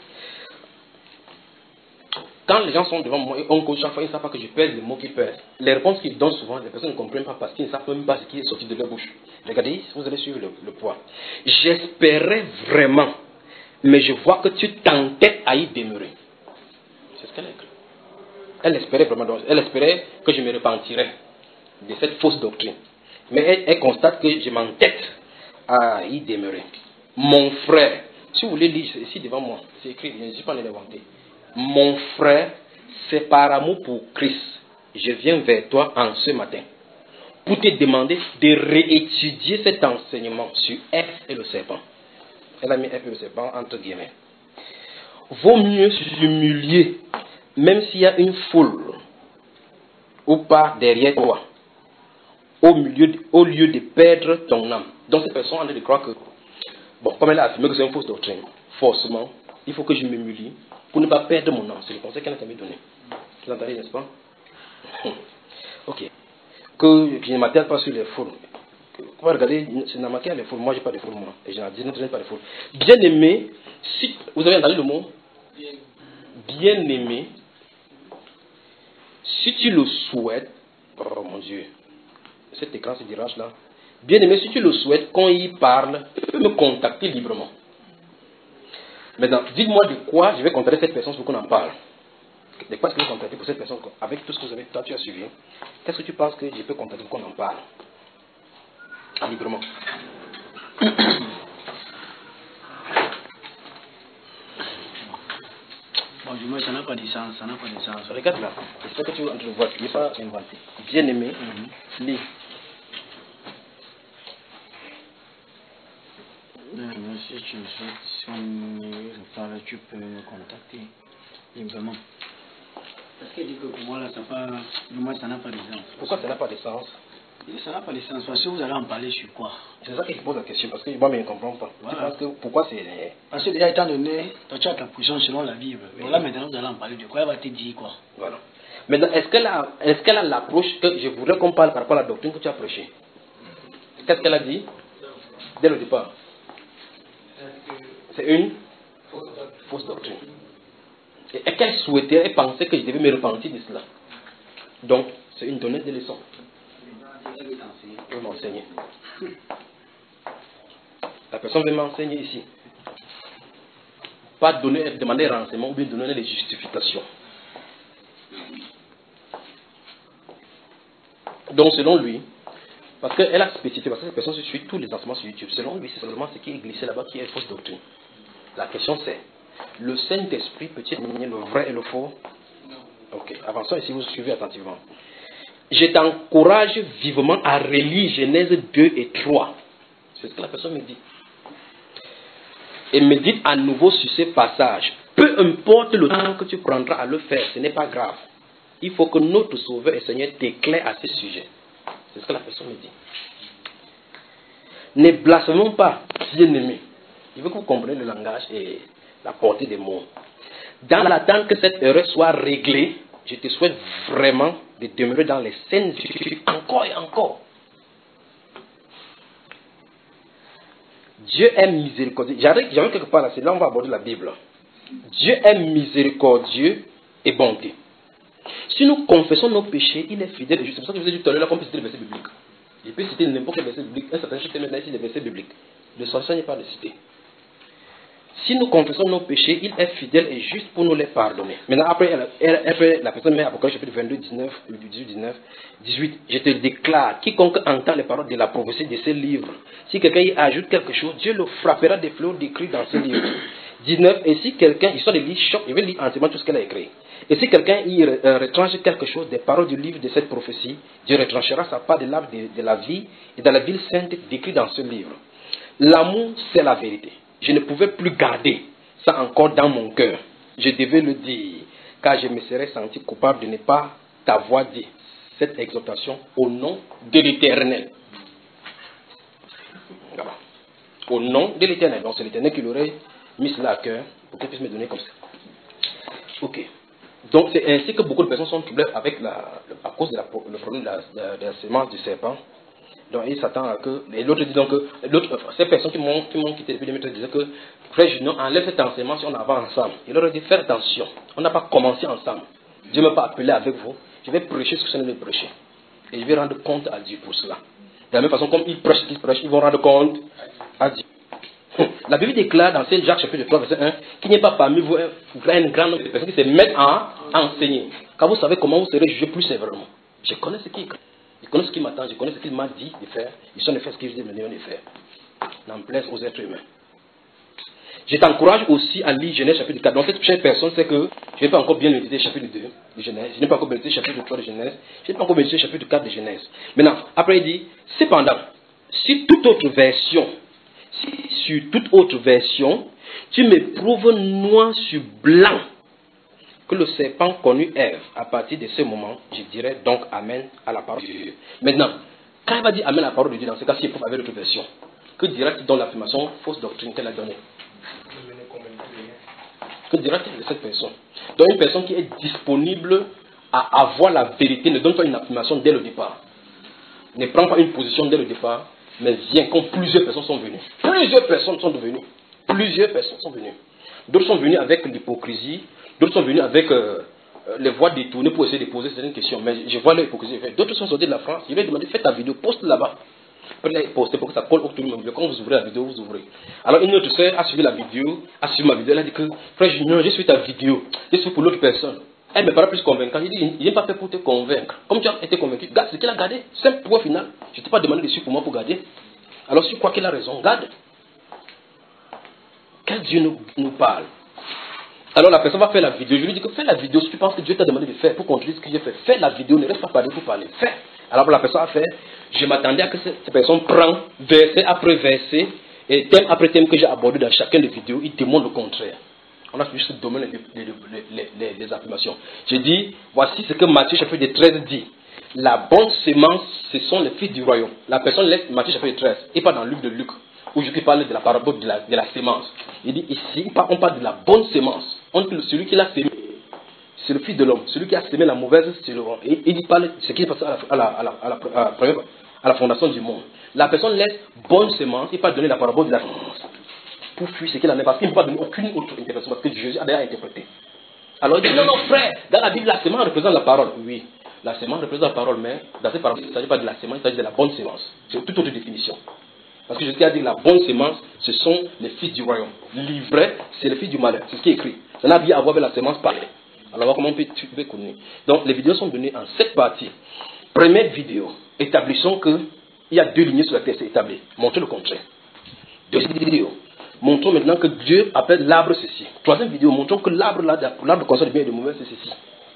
Quand les gens sont devant moi et on cause chaque fois, ils ne savent pas que je pèse les mots qu'ils pèsent. Les réponses qu'ils donnent souvent, les personnes ne comprennent pas parce qu'ils ne savent même pas ce qui est sorti de leur bouche. Regardez, vous allez suivre le, le poids. J'espérais vraiment, mais je vois que tu tentais à y demeurer. C'est ce qu'elle a écrit. Elle espérait vraiment, donc, elle espérait que je me repentirais de cette fausse doctrine. Mais elle, elle constate que je m'entête à y demeurer. Mon frère, si vous voulez lire, c'est ici devant moi, c'est écrit, je ne suis pas en train d'inventer. Mon frère, c'est par amour pour Christ, je viens vers toi en ce matin pour te demander de réétudier cet enseignement sur F et le serpent. Elle a mis F et le serpent entre guillemets. Vaut mieux s'humilier, même s'il y a une foule ou pas derrière toi, au, milieu de, au lieu de perdre ton âme. Donc cette personne a envie de croire que, bon, comme elle a affirmé que c'est une fausse doctrine, forcément, il faut que je m'humilie pour ne pas perdre mon âme. C'est le conseil qu'elle a donné. Vous entendez, n'est-ce pas? Ok. Que je ne m'attelle pas sur les foules. Regardez, c'est Namaki a les foules. Moi, je n'ai pas de foules, moi. Et je n'ai pas de foules. Bien aimé, si vous avez entendu le mot bien aimé, si tu le souhaites, oh mon Dieu, cet écran se dérange là. Bien aimé, si tu le souhaites, quand il parle, tu peux me contacter librement. Maintenant, dites-moi de quoi je vais contacter cette personne pour qu'on en parle. De quoi est-ce que je vais contacter pour cette personne avec tout ce que vous avez, toi tu as suivi? Qu'est-ce que tu penses que je peux contacter pour qu'on en parle librement?
Bon, du moins, ça n'a pas de sens, ça n'a pas de sens.
Regarde là, j'espère que tu vois, il n'est pas inventé. Bien aimé, mm-hmm. Lis.
Si tu souhaites parler, tu peux me contacter librement. Parce qu'elle dit que pour moi, là, ça pas, du moins, ça n'a pas de sens.
Pourquoi ça n'a pas de sens?
Ça n'a pas de sens, parce que vous allez en parler sur quoi?
C'est ça que je pose la question, parce que moi, je ne comprends pas. Voilà. Parce que, pourquoi c'est...
Parce que déjà, étant donné, toi, tu as ta position selon la Bible. Oui. Donc là, maintenant, vous allez en parler de quoi? Elle va te dire quoi?
Voilà. Maintenant, est-ce qu'elle a, est-ce qu'elle a l'approche que je voudrais qu'on parle par rapport à la doctrine que tu as prêchée? Qu'est-ce qu'elle a dit dès le départ? C'est une fausse doctrine. Et qu'elle souhaitait, elle pensait que je devais me repentir de cela. Donc, c'est une donnée de leçons. Je vais m'enseigner. La personne veut m'enseigner ici. Pas donner, demander un renseignement ou bien donner des justifications. Donc, selon lui, parce qu'elle a spécifié, parce que cette personne suit tous les enseignements sur YouTube, selon lui, c'est seulement ce qui est glissé là-bas qui est fausse doctrine. La question c'est, le Saint-Esprit peut-il éliminer le vrai et le faux? Non. Ok, avançons ici, vous suivez attentivement. je t'encourage vivement à relire Genèse deux et trois. C'est ce que la personne me dit. Et médite à nouveau sur ces passages. Peu importe le temps que tu prendras à le faire, ce n'est pas grave. Il faut que notre Sauveur et Seigneur t'éclaire à ce sujet. C'est ce que la personne me dit. Ne blasphémons pas, bien-aimés. Il faut que vous compreniez le langage et la portée des mots. Dans l'attente que cette erreur soit réglée, je te souhaite vraiment de demeurer dans les scènes encore et encore. Dieu est miséricordieux. J'arrive quelque part là, c'est là on va aborder la Bible. Dieu est miséricordieux et bonté. Si nous confessons nos péchés, il est fidèle et juste. C'est pour ça que je vous ai dit tout à l'heure qu'on peut citer les versets bibliques. Il peut citer n'importe quel verset biblique. Un certain chose maintenant ici des versets bibliques. Le sorcier n'est pas de citer. Si nous confessons nos péchés, il est fidèle et juste pour nous les pardonner. Maintenant, après, elle, après la personne met Apocalypse chapitre vingt-deux, dix-neuf, dix-huit, dix-neuf, dix-huit, je te déclare, quiconque entend les paroles de la prophétie de ce livre, si quelqu'un y ajoute quelque chose, Dieu le frappera des fléaux décrits dans ce livre. dix-neuf, et si quelqu'un, histoire de lire choc, il va lire entièrement tout ce qu'elle a écrit. Et si quelqu'un y euh, retranche quelque chose des paroles du livre de cette prophétie, Dieu retranchera sa part de l'arbre de, de la vie et dans la ville sainte décrite dans ce livre. L'amour, c'est la vérité. Je ne pouvais plus garder ça encore dans mon cœur. Je devais le dire, car je me serais senti coupable de ne pas t'avoir dit cette exhortation au nom de l'Éternel. Voilà. Au nom de l'Éternel. Donc c'est l'Éternel qui l'aurait mis cela à cœur pour qu'il puisse me donner comme ça. Ok. Donc c'est ainsi que beaucoup de personnes sont troublées avec la, à cause de la, le problème de la, de, de la semence du serpent. Donc il s'attend à que. Et l'autre dit donc que. Ces personnes qui m'ont quitté depuis deux mille treize disaient que frère Junior, enlève cet enseignement si on avance ensemble. Il leur a dit faites attention. On n'a pas commencé ensemble. Dieu ne m'a pas appelé avec vous. Je vais prêcher ce que je ne vais prêcher. Et je vais rendre compte à Dieu pour cela. De la même façon, comme ils prêchent ce qu'ils prêchent, ils vont rendre compte à Dieu. La Bible déclare dans Saint Jacques chapitre trois verset un qu'il n'y ait pas parmi vous un, un grand nombre de personnes qui se mettent à enseigner. Car vous savez comment vous serez jugé plus sévèrement. Je connais ce qui est. Je connais ce qui m'attend, je connais ce qu'il m'a dit de faire. Ils sont de faire ce qu'ils disent de faire. N'en plaise aux êtres humains. Je t'encourage aussi à lire Genèse chapitre quatre. Donc cette prochaine personne sait que je n'ai pas encore bien médité chapitre deux de Genèse. Je n'ai pas encore médité chapitre trois de Genèse. Je n'ai pas encore médité chapitre quatre de Genèse. Maintenant, après il dit, cependant, si toute autre version, si sur toute autre version, tu me prouves noir sur blanc que le serpent connut Ève, à partir de ce moment, je dirais donc Amen à la parole de Dieu. Maintenant, quand il va dire Amen à la parole de Dieu, dans ce cas, s'il prouve avec l'autre version, que dira-t-il dans l'affirmation fausse doctrine qu'elle a donnée? Que dira-t-il de cette personne? Donc une personne qui est disponible à avoir la vérité ne donne pas une affirmation dès le départ. Ne prend pas une position dès le départ, mais vient quand plusieurs personnes sont venues. Plusieurs personnes sont venues. Plusieurs personnes sont venues. D'autres sont venus avec l'hypocrisie. D'autres sont venus avec euh, les voix détournées pour essayer de poser certaines questions. Mais je vois l'hypocrisie. D'autres sont sortis de la France. Je lui ai demandé, fais ta vidéo, poste là-bas. Après, poster pour que ça colle autour de mon vidéo. Quand vous ouvrez la vidéo, vous ouvrez. Alors, une autre soeur a suivi la vidéo, a suivi ma vidéo. Elle a dit que, frère Junior, j'ai suivi ta vidéo. J'ai suivi pour l'autre personne. Elle me paraît plus convaincante. Il dit, il n'est pas fait pour te convaincre. Comme tu as été convaincu, garde ce qu'il a gardé. Simple point final. Je ne t'ai pas demandé de suivre pour moi pour garder. Alors, si tu crois qu'il a raison, garde. Quel Dieu nous, nous parle? Alors la personne va faire la vidéo. Je lui dis que fais la vidéo si tu penses que Dieu t'a demandé de faire pour qu'on te dise ce que j'ai fait. Fais la vidéo, ne reste pas parler pour parler. Fais. Alors la personne a fait. Je m'attendais à que cette personne prenne verset après verset et thème après thème que j'ai abordé dans chacune des vidéos. Il démontre le contraire. On a juste donné les, les, les, les, les affirmations. J'ai dit, voici ce que Matthieu chapitre treize dit. La bonne semence, ce sont les fils du royaume. La personne laisse Matthieu chapitre treize et pas dans le livre de Luc, où je parle de la parabole de la, de la sémence. Il dit ici, on parle de la bonne sémence. On dit que celui qui l'a sémé, c'est le fils de l'homme. Celui qui a sémé la mauvaise, c'est le roi. Et il parle de ce qui est passé à la, à, la, à, la, à, la, à la fondation du monde. La personne laisse bonne sémence, il ne peut pas donner la parabole de la sémence. Pour fuir ce qu'il en est, parce qu'il ne peut pas donner aucune autre interprétation, parce que Jésus a déjà interprété. Alors il dit non, non, frère, dans la Bible, la sémence représente la parole. Oui, la sémence représente la parole, mais dans cette parole, il ne s'agit pas de la sémence, il s'agit de la bonne sémence. C'est toute autre définition. Parce que Jésus a dit que la bonne sémence, ce sont les fils du royaume. L'ivraie, c'est les fils du malheur. C'est ce qui est écrit. Ça n'a rien à voir avec la sémence parlée. Alors, voilà comment on peut connaître. Donc, les vidéos sont données en sept parties. Première vidéo, établissons qu'il y a deux lignées sur laquelle c'est établi. Montrez le contraire. Deuxième vidéo, montrons maintenant que Dieu appelle l'arbre ceci. Troisième vidéo, montrons que l'arbre, l'arbre concerne du bien et du mauvais, c'est ceci.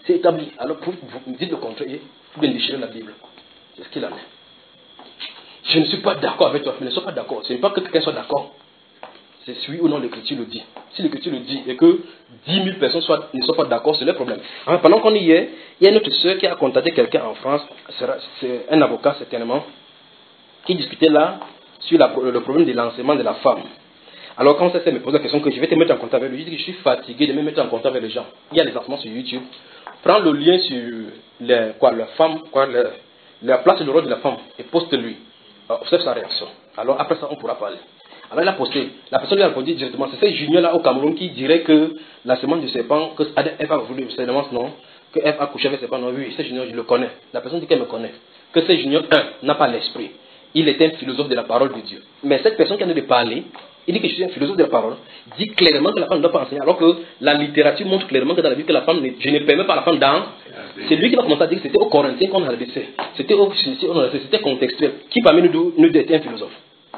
C'est établi. Alors pour, vous me dites le contraire, vous bien déchirer la Bible. C'est ce qu'il en est. Je ne suis pas d'accord avec toi, mais ne sois pas d'accord. Ce n'est pas que quelqu'un soit d'accord. C'est celui ou non l'Écriture le dit. Si l'Écriture le dit et que dix mille personnes soient, ne sont pas d'accord, c'est leur problème. Alors, pendant qu'on y est, il y a une autre sœur qui a contacté quelqu'un en France, c'est un avocat certainement, qui discutait là sur la, le problème de l'enseignement de la femme. Alors quand ça me pose la question que je vais te mettre en contact avec lui, je dis que je suis fatigué de me mettre en contact avec les gens. Il y a les enseignements sur YouTube. Prends le lien sur les, quoi, la femme, quoi, le, la place et le rôle de la femme et poste-lui. Observe sa réaction. Alors après ça, on pourra parler. Alors il a posté. La personne lui a répondu directement. C'est ces juniors-là au Cameroun qui dirait que la semence du serpent, que Ève a voulu le serment, non, que Ève a couché avec le serpent, non, oui, ces juniors, je le connais. La personne dit qu'elle me connaît. Que ces juniors, un, n'a pas l'esprit. Il est un philosophe de la parole de Dieu. Mais cette personne qui vient de parler, il dit que je suis un philosophe de la parole, dit clairement que la femme ne doit pas enseigner, alors que la littérature montre clairement que dans la Bible que la femme, ne, je ne permets pas la femme dans. C'est lui qui va commencer à dire que c'était aux Corinthiens qu'on a laissé. C'était au c'était contextuel. Qui parmi nous deux, nous deux était un philosophe?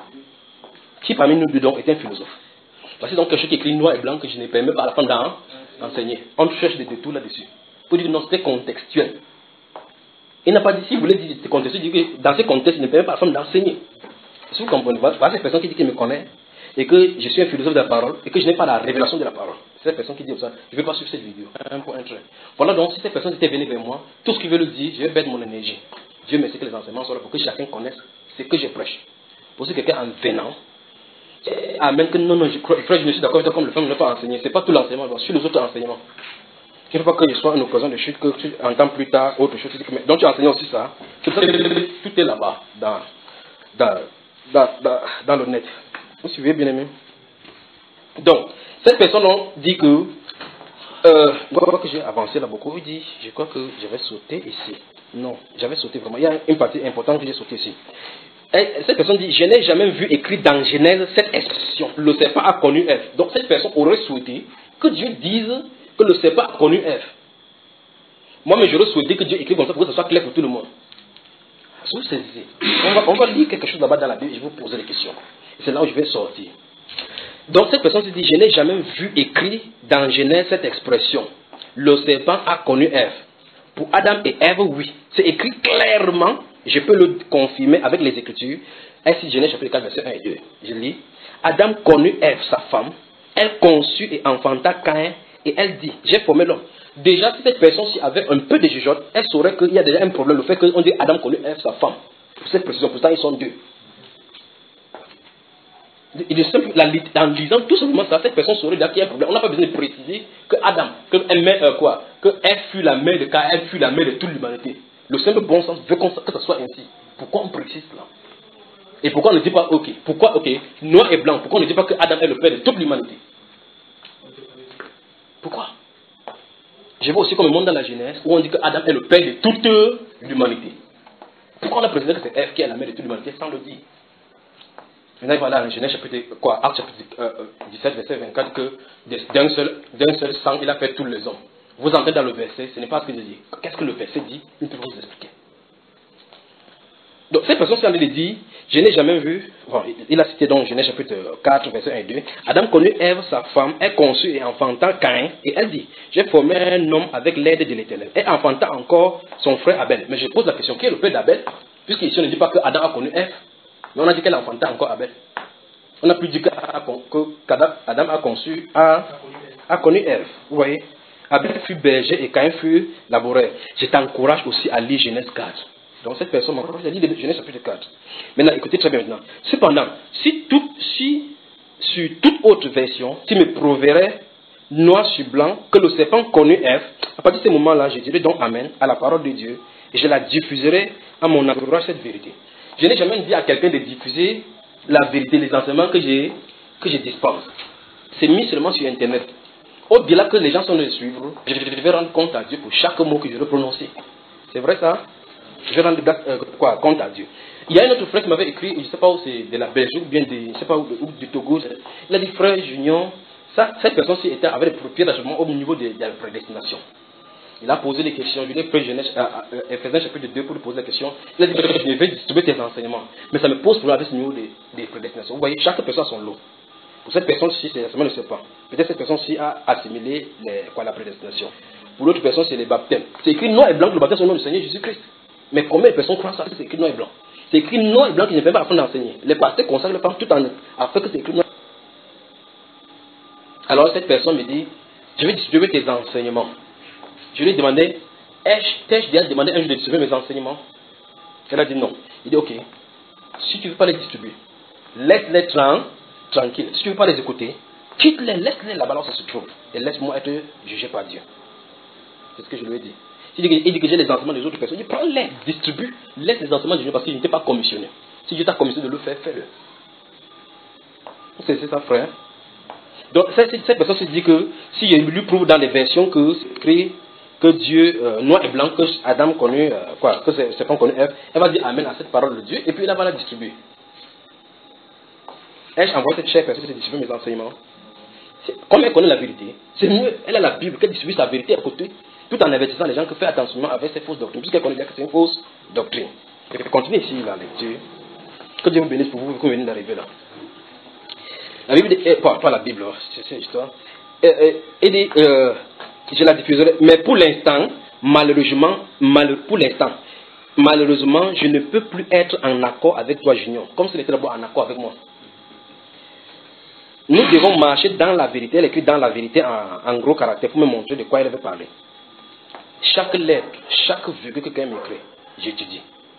Qui parmi nous deux donc est un philosophe? Voici donc quelque chose qui est écrit noir et blanc que je ne permets pas à la femme d'enseigner. On cherche des détours là-dessus. Pour dire que non, c'était contextuel. Il n'a pas dit, si vous voulez dire que c'était contextuel, il dit que dans ce contexte, je ne permets pas à la femme d'enseigner. Si vous comprenez pas, voilà cette personne qui dit qu'il me connaît et que je suis un philosophe de la parole et que je n'ai pas la révélation de la parole. C'est cette personne qui dit ça. Je ne vais pas suivre cette vidéo. Un point, un trait. Voilà donc, si cette personne était venue vers moi, tout ce qu'il veut le dire, je vais perdre mon énergie. Dieu merci que les enseignements sont là pour que chacun connaisse ce que je prêche. Pour ce quelqu'un en venant, amen, que non, non, je, crois, frère, je ne suis d'accord avec toi comme le femme ne l'a pas enseigné. Ce n'est pas tout l'enseignement, donc sur les autres enseignements. Il ne faut pas que je sois une occasion de chute, que tu entends plus tard autre chose. Donc tu enseignes aussi ça. C'est pour ça que tout est là-bas, dans, dans, dans, dans, dans le net. Vous suivez, bien aimé? Donc, cette personne dit que, euh, je crois que j'ai avancé là beaucoup, il dit, je crois que je vais sauter ici. Non, j'avais sauté vraiment. Il y a une partie importante que j'ai sauté ici. Et cette personne dit, je n'ai jamais vu écrit dans Genèse cette expression, le serpent a connu Ève. Donc cette personne aurait souhaité que Dieu dise que le serpent a connu Ève. Moi, mais j'aurais souhaité que Dieu écrive comme ça pour que ce soit clair pour tout le monde. Si vous saisissez, on va, on va lire quelque chose là-bas dans la Bible et je vais vous poser des questions. C'est là où je vais sortir. Donc cette personne se dit, je n'ai jamais vu écrit dans Genèse cette expression, le serpent a connu Ève. Pour Adam et Ève, oui. C'est écrit clairement, je peux le confirmer avec les Écritures. Ainsi, Genèse chapitre quatre, verset un et deux. Je lis. Adam connut Ève, sa femme. Elle conçut et enfanta Caïn. Et elle dit, j'ai formé l'homme. Déjà, si cette personne-ci avait un peu de jugeote, elle saurait qu'il y a déjà un problème. Le fait qu'on dit Adam connut Ève, sa femme. Pour cette précision, pourtant ils sont deux. Il est simple, en lisant tout simplement ça, cette personne saurait déjà qu'il y a un problème. On n'a pas besoin de préciser que Adam, que elle met, euh, quoi, que elle fut la mère de Caïn, elle fut la mère de toute l'humanité. Le simple bon sens veut que ça soit ainsi. Pourquoi on précise cela? Et pourquoi on ne dit pas, ok, pourquoi, ok, noir et blanc, pourquoi on ne dit pas que Adam est le père de toute l'humanité? Pourquoi? Je vois aussi comme le monde dans la Genèse où on dit que Adam est le père de toute l'humanité. Pourquoi on a précisé que c'est Ève qui est la mère de toute l'humanité sans le dire? Maintenant, voilà, dans Genèse chapitre, quoi, Acte chapitre euh, dix-sept, verset vingt-quatre, que d'un seul, d'un seul sang, il a fait tous les hommes. Vous entrez dans le verset, ce n'est pas ce que je dis. Qu'est-ce que le verset dit? Nous pouvons vous expliquer. Donc, cette personne qui a dit, je n'ai jamais vu, bon, il a cité donc Genèse chapitre quatre, verset un et deux. Adam connut Ève, sa femme, elle conçut et enfanta Caïn, et elle dit, j'ai formé un homme avec l'aide de l'Éternel. Elle enfanta encore son frère Abel. Mais je pose la question, qui est le père d'Abel? Puisqu'ici on ne dit pas que Adam a connu Ève, mais on a dit qu'elle enfanta encore Abel. On a pu dire qu'Adam a conçu, a, a connu Ève. Vous voyez? Abel fut berger et Caïn fut laboureur. Je t'encourage aussi à lire Genèse quatre. Donc cette personne m'encourage à lire Genèse chapitre quatre. Maintenant, écoutez très bien maintenant. Cependant, si, tout, si sur toute autre version, tu me prouverais noir sur blanc que le serpent connut Ève, à partir de ce moment-là, je dirai donc Amen à la parole de Dieu et je la diffuserai à mon entourage cette vérité. Je n'ai jamais dit à quelqu'un de diffuser la vérité, les enseignements que je, que je dispense. C'est mis seulement sur Internet. Au-delà que les gens sont de suivre, je vais rendre compte à Dieu pour chaque mot que je vais prononcer. C'est vrai ça? Je vais rendre euh, quoi, compte à Dieu. Il y a un autre frère qui m'avait écrit, je ne sais pas où c'est, de la Belgique ou bien de, je sais pas où, où, du Togo. Il a dit, frère Junior, ça, cette personne-ci était avec des propriétés d'achèvement au niveau de, de la prédestination. Il a posé des questions. Je lui ai pris Genèse, Éphésiens chapitre deux pour lui poser la question. Il a dit, je vais distribuer tes enseignements. Mais ça me pose problème avec ce niveau des de prédestinations. Vous voyez, chaque personne a son lot. Pour cette personne-ci, c'est ne sait pas. Peut-être cette personne-ci a assimilé les, quoi, la prédestination. pour l'autre personne, c'est les baptêmes. C'est écrit noir et blanc que le baptême, c'est au nom du Seigneur Jésus-Christ. Mais combien de personnes croient ça? C'est écrit noir et blanc. C'est écrit noir et blanc qui ne permet pas apprendre d'enseigner. Les pasteurs consacrent le femmes tout en afin que c'est écrit noir. Alors cette personne me dit, je vais distribuer tes enseignements. Je lui ai demandé, t'ai-je déjà demandé un jour de distribuer mes enseignements? Elle a dit non. Il dit ok, si tu ne veux pas les distribuer, laisse-les tranquilles. Si tu ne veux pas les écouter, quitte-les, laisse-les là-bas où ça se trouve. Et laisse-moi être jugé par Dieu. C'est ce que je lui ai dit. Il dit, il dit que j'ai les enseignements des autres personnes. Il dit prends-les, distribue, laisse les enseignements de Dieu parce qu'il n'était pas commissionné. Si Dieu t'a commissionné de le faire, fais-le. C'est ça, frère. Donc cette personne se dit que si je lui prouve dans les versions que c'est écrit que Dieu, euh, noir et blanc, que Adam connu, euh, quoi, que c'est pas connu Ève, elle va dire amen à cette parole de Dieu et puis elle va la distribuer. Ai-je envoyé cette chère personne de distribuer mes enseignements? Comme elle connaît la vérité, c'est mieux, elle a la Bible, qu'elle distribue sa vérité à côté, tout en avertissant les gens que faire attention avec ces fausses doctrines, puisqu'elle connaît bien que c'est une fausse doctrine. Et puis continuez ici la lecture. Que Dieu vous bénisse pour vous, que vous venez d'arriver là. La Bible, dit, pas, pas la Bible, c'est une histoire. Elle dit, euh, je la diffuserai, mais pour l'instant, malheureusement, mal, pour l'instant, malheureusement, je ne peux plus être en accord avec toi, Junior, comme si elle était d'abord en accord avec moi. Nous devons marcher dans la vérité. Elle écrit dans la vérité en, en gros caractère pour me montrer de quoi elle veut parler. Chaque lettre, chaque virgule que quelqu'un m'écrit, j'étudie.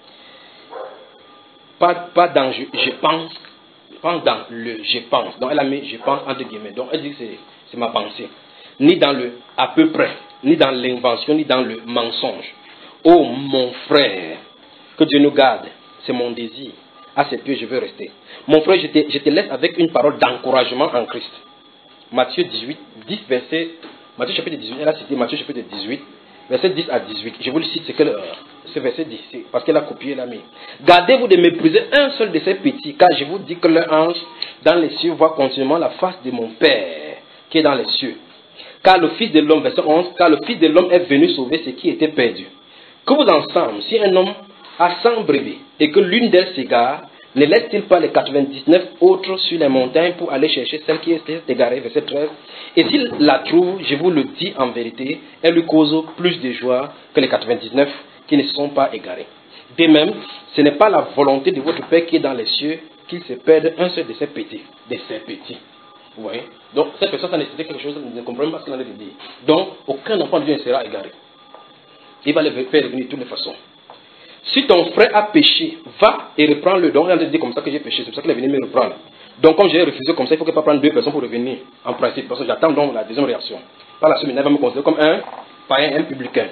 Pas, pas dans je, je pense, pas dans le je pense. Donc elle a mis je pense entre guillemets. Donc elle dit que c'est ma pensée. Ni dans le à peu près, ni dans l'invention, ni dans le mensonge. Oh mon frère, que Dieu nous garde, c'est mon désir. À ses pieds, je veux rester. Mon frère, je te, je te laisse avec une parole d'encouragement en Christ. Matthieu dix-huit, dix, verset. Matthieu chapitre dix-huit, elle a cité Matthieu chapitre dix-huit, verset dix à dix-huit. Je vous le cite, c'est que le, ce verset dix, parce qu'elle a copié, elle a mis. Gardez-vous de mépriser un seul de ces petits, car je vous dis que leur ange dans les cieux voit continuellement la face de mon Père qui est dans les cieux. Car le Fils de l'homme, verset onze, car le Fils de l'homme est venu sauver ce qui était perdu. Que vous ensemble, si un homme a cent brebis et que l'une d'elles s'égare, ne laisse-t-il pas les quatre-vingt-dix-neuf autres sur les montagnes pour aller chercher celle qui est égarée, verset treize. Et s'il la trouve, je vous le dis en vérité, elle lui cause plus de joie que les quatre-vingt-dix-neuf qui ne se sont pas égarés. De même, ce n'est pas la volonté de votre Père qui est dans les cieux qu'il se perde un seul de ces petits. De ces petits. Vous voyez? Donc, cette personne, ça nécessitait quelque chose, ne comprend pas ce qu'il en a de dire. Donc, aucun enfant de Dieu ne sera égaré. Il va les faire revenir de toutes les façons. Si ton frère a péché, va et reprends-le. Donc, il a dit comme ça que j'ai péché. C'est pour ça qu'il est venu me reprendre. Donc, comme j'ai refusé comme ça, il ne faut pas prendre deux personnes pour revenir. En principe, parce que j'attends donc la deuxième réaction. Par la suite, il va me considérer comme un païen, un publicain.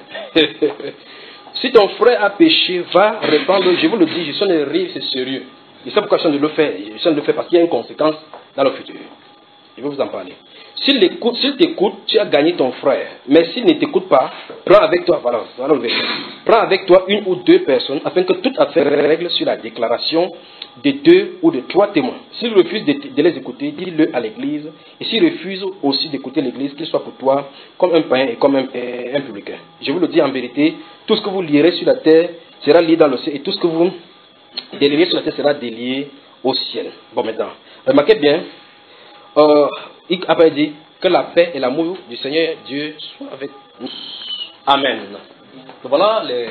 Si ton frère a péché, va reprendre-le. Je vous le dis, je suis de rire, c'est sérieux. Et c'est pourquoi je suis de le faire. Je suis de le faire parce qu'il y a une conséquence dans le futur. Je vais vous en parler. S'il t'écoute, tu as gagné ton frère. Mais s'il ne t'écoute pas, prends avec toi, voilà, voilà le verset. Prends avec toi une ou deux personnes afin que toute affaire règle sur la déclaration de deux ou de trois témoins. S'il refuse de, de les écouter, dis-le à l'église. Et s'il refuse aussi d'écouter l'église, qu'il soit pour toi comme un païen et comme un, un publicain. Je vous le dis en vérité, tout ce que vous lirez sur la terre sera lié dans le ciel. Et tout ce que vous délirez sur la terre sera délié au ciel. Bon, maintenant, remarquez bien. Euh, il a dit que la paix et l'amour du Seigneur Dieu soient avec nous. Amen. Donc voilà, les,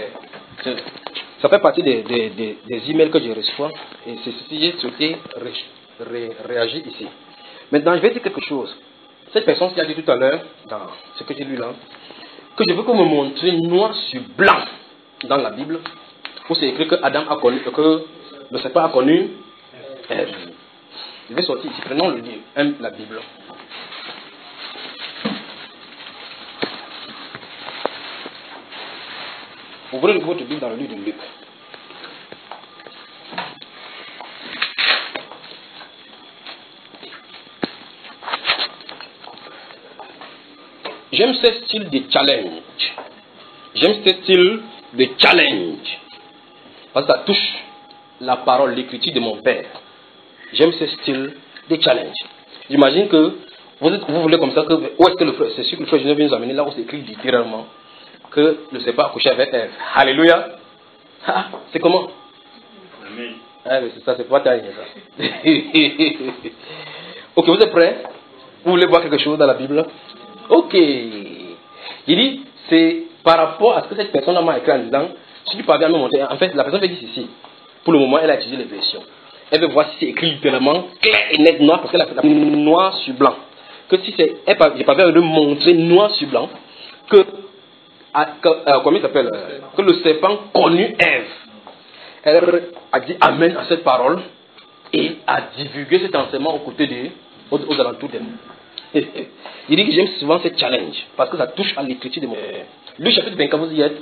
ça fait partie des, des, des, des emails que je reçois et c'est ce que j'ai souhaité ré, ré, réagir ici. Maintenant, je vais dire quelque chose. Cette personne qui a dit tout à l'heure, dans ce que j'ai lu là, que je veux que vous me montrez noir sur blanc dans la Bible, où c'est écrit que Adam a connu, que le serpent a connu Ève. Je vais sortir ici, prenons le livre, la Bible. Ouvrez votre Bible dans le livre de Luc. J'aime ce style de challenge. J'aime ce style de challenge. Parce que ça touche la parole, l'écriture de mon Père. J'aime ce style de challenge. J'imagine que vous, êtes, vous voulez comme ça, que, où est-ce que le frère, c'est sûr que le frère Genève vient nous amener là où c'est écrit littéralement que le serpent a couché avec Ève. Alléluia. Ah, c'est comment? Amen. Ah, mais c'est ça, c'est pas taille ça. Ok, vous êtes prêts? Vous voulez voir quelque chose dans la Bible? Ok. Il dit, c'est par rapport à ce que cette personne m'a écrit en disant, si tu parviens à me montrer, en fait, la personne veut dire ceci. Pour le moment, elle a utilisé les versions. Elle veut voir si c'est écrit littéralement, clair et net, noir, parce qu'elle a fait noir sur blanc. Que si c'est, elle, j'ai pas besoin de montrer noir sur blanc, que, à, que euh, comment il s'appelle, euh, que le serpent connut Ève. Elle a dit amen à cette parole et a divulgué cet enseignement aux côtés de, aux, aux alentours d'elle. Il dit que j'aime souvent ce challenge parce que ça touche à l'écriture de mon. Le chapitre vingt-quatre, vous y êtes.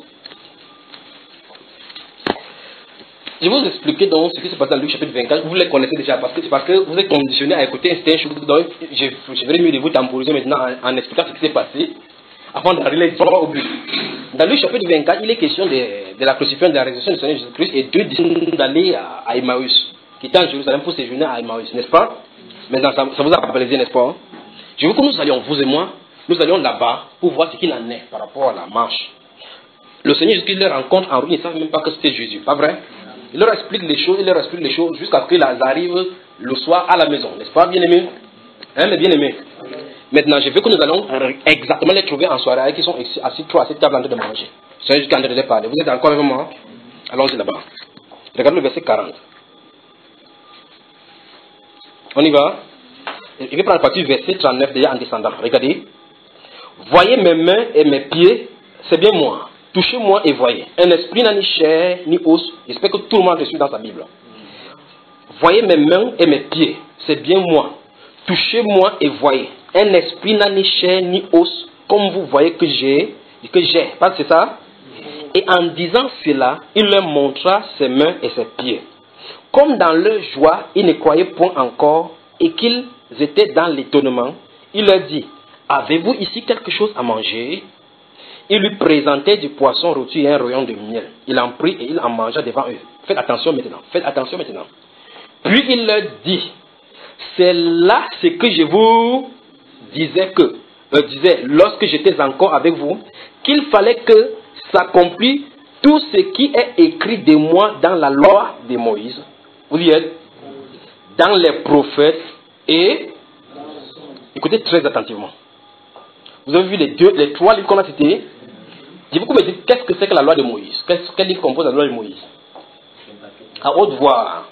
Je vais vous expliquer donc ce qui se passe dans Luc chapitre vingt-quatre. Vous les connaissez déjà parce que c'est parce que vous êtes conditionné à écouter un certain chose. Donc, je, je vais mieux de vous temporiser maintenant en, en expliquant ce qui s'est passé avant d'arriver au but. Dans Luc chapitre vingt-quatre, il est question de, de la crucifixion, de la résurrection du Seigneur Jésus-Christ et deux disciples d'aller à, à Emmaüs, qui étaient en Jérusalem pour séjourner à Emmaüs, n'est-ce pas? Maintenant, ça, ça vous a rappelé, n'est-ce pas? Je veux que nous allions, vous et moi, nous allions là-bas pour voir ce qu'il en est par rapport à la marche. Le Seigneur Jésus-Christ les rencontre en route, ils ne savent même pas que c'était Jésus, pas vrai? Il leur explique les choses, il leur explique les choses jusqu'à ce qu'ils arrivent le soir à la maison, n'est-ce pas, bien-aimés? Hein, mais bien-aimés? Maintenant, je veux que nous allons exactement les trouver en soirée, qui sont assis trois à cette table en train de manger. C'est juste en train de les parler. Vous êtes encore avec moi? Allons-y là-bas. Regardez le verset quarante. On y va? Je vais prendre la partie du verset trente-neuf déjà en descendant. Regardez. Voyez mes mains et mes pieds, c'est bien moi. Touchez-moi et voyez. Un esprit n'a ni chair ni os. J'espère que tout le monde le suit dans sa Bible. Voyez mes mains et mes pieds, c'est bien moi. Touchez-moi et voyez. Un esprit n'a ni chair ni os, comme vous voyez que j'ai, que j'ai. C'est ça? Et en disant cela, il leur montra ses mains et ses pieds. Comme dans leur joie, ils ne croyaient point encore et qu'ils étaient dans l'étonnement, il leur dit, avez-vous ici quelque chose à manger? Il lui présentait du poisson rôti et un rayon de miel. Il en prit et il en mangea devant eux. Faites attention maintenant. Faites attention maintenant. Puis il leur dit, c'est là ce que je vous disais que, euh, disais lorsque j'étais encore avec vous, qu'il fallait que s'accomplisse tout ce qui est écrit de moi dans la loi de Moïse. Vous y êtes? Dans les prophètes et... Écoutez très attentivement. Vous avez vu les, deux, les trois livres qu'on a cités. Je vais vous me dire qu'est-ce que c'est que la loi de Moïse? Quel livre compose la loi de Moïse? À haute voix.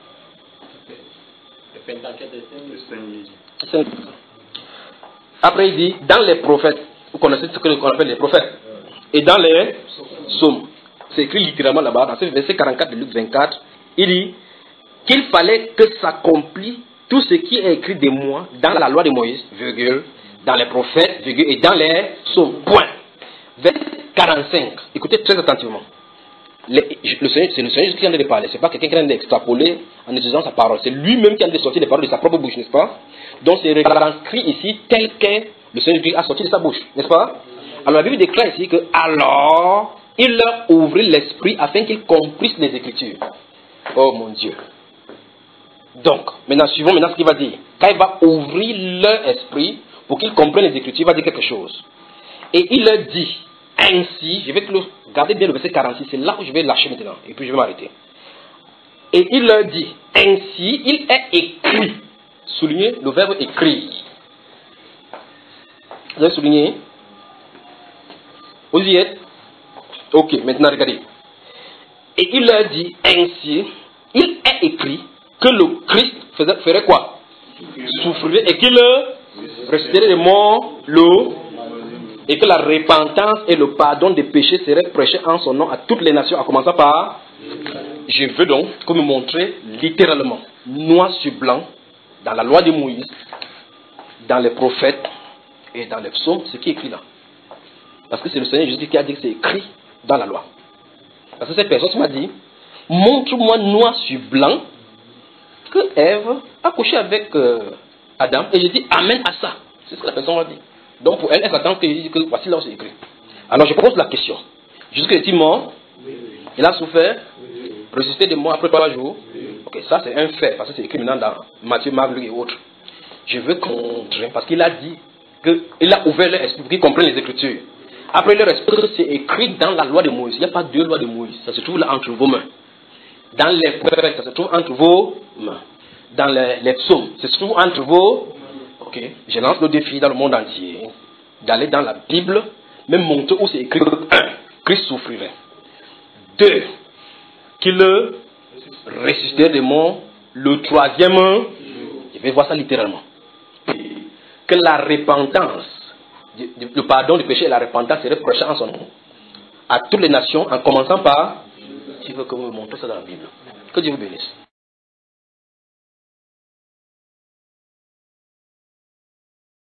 Après il dit, dans les prophètes, vous connaissez ce qu'on appelle les prophètes, et dans les psaumes, c'est écrit littéralement là-bas, dans ce verset quarante-quatre de Luc vingt-quatre, il dit qu'il fallait que s'accomplisse tout ce qui est écrit de moi dans la loi de Moïse, virgule, dans les prophètes, virgule, et dans les psaumes, point. Verset quarante-cinq, écoutez très attentivement. Les, le Seigneur, c'est le Seigneur qui vient de parler, c'est pas quelqu'un qui vient d'extrapoler en utilisant sa parole, c'est lui-même qui vient de sortir les paroles de sa propre bouche, n'est-ce pas? Donc c'est retranscrit ici tel que le Seigneur a sorti de sa bouche, n'est-ce pas? Alors la Bible déclare ici que alors il leur ouvrit l'esprit afin qu'ils comprissent les Écritures. Oh mon Dieu. Donc, maintenant suivons maintenant ce qu'il va dire. Quand il va ouvrir leur esprit pour qu'ils comprennent les Écritures, il va dire quelque chose. Et il leur dit, ainsi, je vais garder bien le verset quarante-six, c'est là où je vais lâcher maintenant, et puis je vais m'arrêter. Et il leur dit, ainsi, il est écrit, soulignez le verbe écrit. Vous avez souligné? Vous y êtes? Ok, maintenant regardez. Et il leur dit, ainsi, il est écrit que le Christ faisait, ferait quoi? Souffrirait et qu'il ressusciterait les morts, l'eau, et que la repentance et le pardon des péchés seraient prêchés en son nom à toutes les nations, à commencer par... Je veux donc que vous me montrez littéralement, noir sur blanc, dans la loi de Moïse, dans les prophètes et dans les psaumes, ce qui est écrit là. Parce que c'est le Seigneur Jésus qui a dit que c'est écrit dans la loi. Parce que cette personne m'a dit, montre-moi noir sur blanc que Ève a couché avec euh, Adam. Et j'ai dit, amen à ça. C'est ce que la personne m'a dit. Donc pour elle, elle s'attend que je dise que voici là où c'est écrit. Alors je pose la question. Jusqu'à est-il mort? Il a souffert? Ressuscité de mort après trois jours? Ok, ça c'est un fait, parce que c'est écrit maintenant dans Matthieu, Marc, Luc et autres. Je veux contrer, parce qu'il a dit qu'il a ouvert leur esprit pour qu'ils comprennent les Écritures. Après leur esprit, c'est écrit dans la loi de Moïse. Il n'y a pas deux lois de Moïse. Ça se trouve là entre vos mains. Dans les prophètes, ça se trouve entre vos mains. Dans les, les psaumes, ça se trouve entre vos... Ok, je lance le défi dans le monde entier d'aller dans la Bible, même montrer où c'est écrit un, Christ souffrirait. Deux, qu'il ressusciterait des morts le troisième, je vais voir ça littéralement. Que la repentance, le pardon du péché et la repentance serait prêché en son nom à toutes les nations, en commençant par, tu veux que vous me montrez ça dans la Bible. Que Dieu vous bénisse.